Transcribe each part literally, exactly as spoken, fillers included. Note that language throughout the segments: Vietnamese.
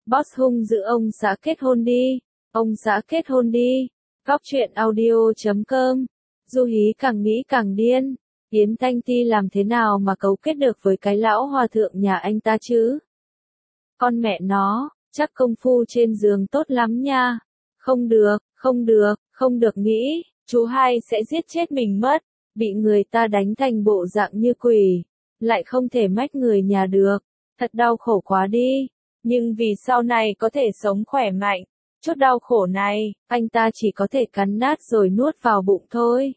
Boss hung dữ ông xã kết hôn đi. Ông xã kết hôn đi. Góc truyện audio chấm com. Du Hí càng nghĩ càng điên. Yến Thanh Ti làm thế nào mà cấu kết được với cái lão hòa thượng nhà anh ta chứ? Con mẹ nó, chắc công phu trên giường tốt lắm nha. Không được, không được, không được nghĩ, chú hai sẽ giết chết mình mất. Bị người ta đánh thành bộ dạng như quỷ, lại không thể mách người nhà được. Thật đau khổ quá đi. Nhưng vì sau này có thể sống khỏe mạnh, chút đau khổ này, anh ta chỉ có thể cắn nát rồi nuốt vào bụng thôi.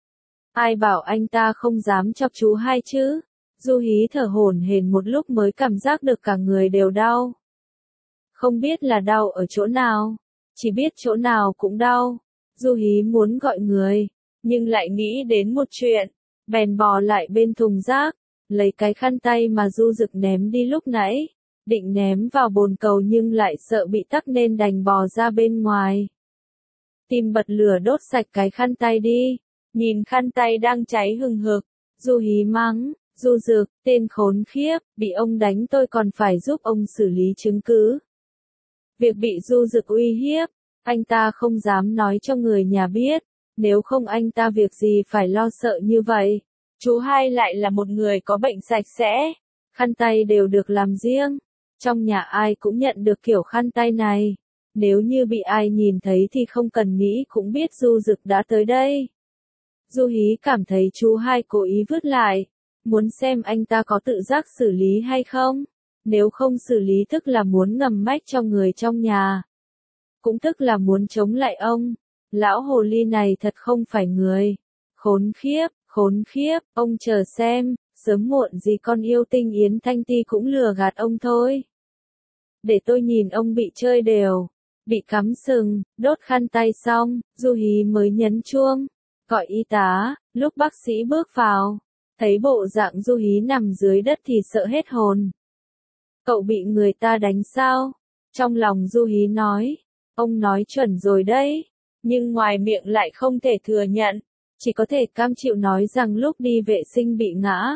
Ai bảo anh ta không dám chọc chú hai chứ? Du Hí thở hổn hển một lúc mới cảm giác được cả người đều đau. Không biết là đau ở chỗ nào, chỉ biết chỗ nào cũng đau. Du Hí muốn gọi người, nhưng lại nghĩ đến một chuyện, bèn bò lại bên thùng rác, lấy cái khăn tay mà Du Dực ném đi lúc nãy, định ném vào bồn cầu nhưng lại sợ bị tắc nên đành bò ra bên ngoài. Tìm bật lửa đốt sạch cái khăn tay đi, nhìn khăn tay đang cháy hừng hực, Du Hí mắng, Du Dực, tên khốn khiếp, bị ông đánh tôi còn phải giúp ông xử lý chứng cứ. Việc bị Du Dực uy hiếp, anh ta không dám nói cho người nhà biết, nếu không anh ta việc gì phải lo sợ như vậy. Chú hai lại là một người có bệnh sạch sẽ, khăn tay đều được làm riêng, trong nhà ai cũng nhận được kiểu khăn tay này. Nếu như bị ai nhìn thấy thì không cần nghĩ cũng biết Du Dực đã tới đây. Du Hí cảm thấy chú hai cố ý vứt lại, muốn xem anh ta có tự giác xử lý hay không. Nếu không xử lý tức là muốn ngầm mách cho người trong nhà, cũng tức là muốn chống lại ông. Lão hồ ly này thật không phải người. Khốn khiếp, khốn khiếp, ông chờ xem, sớm muộn gì con yêu tinh Yến Thanh Ti cũng lừa gạt ông thôi. Để tôi nhìn ông bị chơi đều, bị cắm sừng, đốt khăn tay xong, Du Hí mới nhấn chuông, gọi y tá. Lúc bác sĩ bước vào, thấy bộ dạng Du Hí nằm dưới đất thì sợ hết hồn. Cậu bị người ta đánh sao? Trong lòng Du Hí nói, ông nói chuẩn rồi đấy, nhưng ngoài miệng lại không thể thừa nhận, chỉ có thể cam chịu nói rằng lúc đi vệ sinh bị ngã.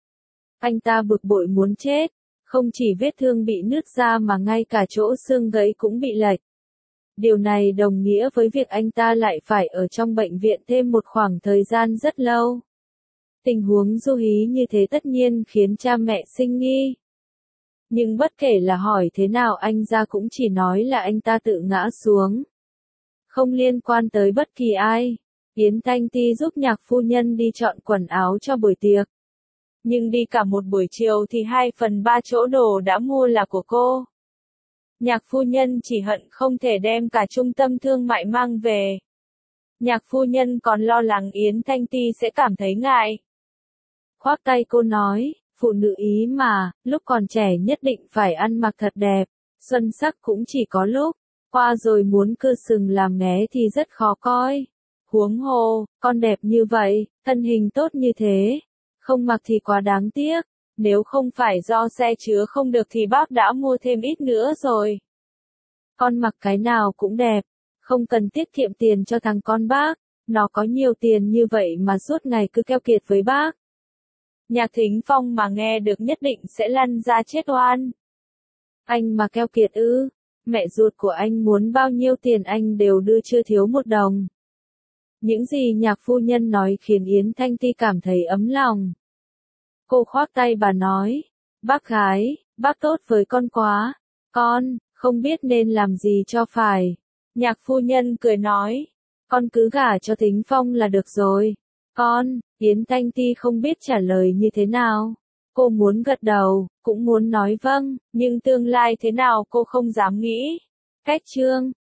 Anh ta bực bội muốn chết, không chỉ vết thương bị nứt ra mà ngay cả chỗ xương gãy cũng bị lệch. Điều này đồng nghĩa với việc anh ta lại phải ở trong bệnh viện thêm một khoảng thời gian rất lâu. Tình huống Du Hí như thế tất nhiên khiến cha mẹ sinh nghi. Nhưng bất kể là hỏi thế nào anh ra cũng chỉ nói là anh ta tự ngã xuống. Không liên quan tới bất kỳ ai. Yến Thanh Ti giúp nhạc phu nhân đi chọn quần áo cho buổi tiệc. Nhưng đi cả một buổi chiều thì hai phần ba chỗ đồ đã mua là của cô. Nhạc phu nhân chỉ hận không thể đem cả trung tâm thương mại mang về. Nhạc phu nhân còn lo lắng Yến Thanh Ti sẽ cảm thấy ngại. Khoác tay cô nói, phụ nữ Ý mà, lúc còn trẻ nhất định phải ăn mặc thật đẹp, xuân sắc cũng chỉ có lúc, qua rồi muốn cưa sừng làm nghé thì rất khó coi. Huống hồ, con đẹp như vậy, thân hình tốt như thế, không mặc thì quá đáng tiếc, nếu không phải do xe chứa không được thì bác đã mua thêm ít nữa rồi. Con mặc cái nào cũng đẹp, không cần tiết kiệm tiền cho thằng con bác, nó có nhiều tiền như vậy mà suốt ngày cứ keo kiệt với bác. Nhạc Thính Phong mà nghe được nhất định sẽ lăn ra chết oan. Anh mà keo kiệt ư? Mẹ ruột của anh muốn bao nhiêu tiền anh đều đưa chưa thiếu một đồng. Những gì nhạc phu nhân nói khiến Yến Thanh Ti cảm thấy ấm lòng. Cô khoác tay bà nói, bác gái, bác tốt với con quá, con, không biết nên làm gì cho phải. Nhạc phu nhân cười nói, con cứ gả cho Thính Phong là được rồi. Con, Yến Thanh Ti không biết trả lời như thế nào. Cô muốn gật đầu, cũng muốn nói vâng, nhưng tương lai thế nào cô không dám nghĩ. Cách chương